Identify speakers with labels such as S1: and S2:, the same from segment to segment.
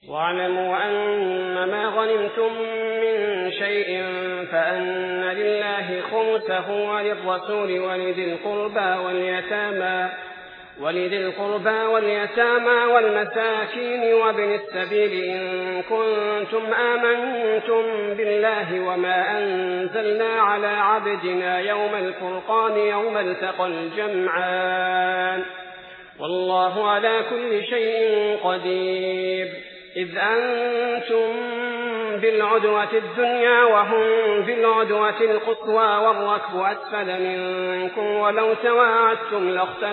S1: واعلموا أن ما غنمتم من شيء فأن لله خمسه وللرسول ولذي القربى واليتامى والمساكين وابن السبيل إن كنتم آمنتم بالله وما أنزلنا على عبدنا يوم الفرقان يوم التقى الجمعان والله على كل شيء قدير. إذ أنتم بالعدوة الدنيا وهم بالعدوة القصوى والركب أسفل منكم ولو تواعدتم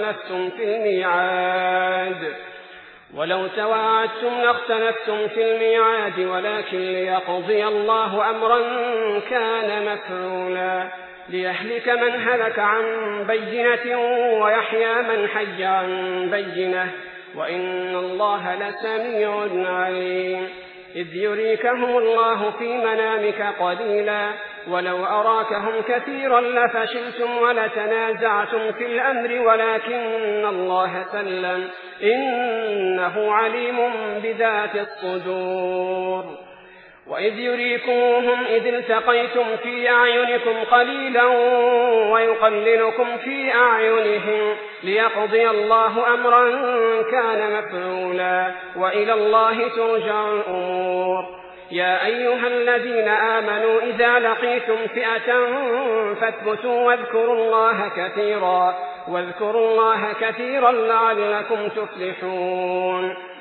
S1: لاختلفتم في الميعاد ولكن ليقضي الله أمرا كان مفعولا ليهلك من هلك عن بينة ويحيى من حي عن بينة وإن الله لسميع عليم. إذ يريكهم الله في منامك قليلا ولو أراكهم كثيرا لفشلتم ولتنازعتم في الأمر ولكن الله سلم إنه عليم بذات الصدور. وإذ يريكمهم إذ التقيتم في أعينكم قليلا ويقللكم في أعينهم ليقضي الله أمرا كان مفعولا وإلى الله ترجع الأمور. يا أيها الذين آمنوا إذا لقيتم فئة فاثبتوا واذكروا الله كثيرا لعلكم تفلحون.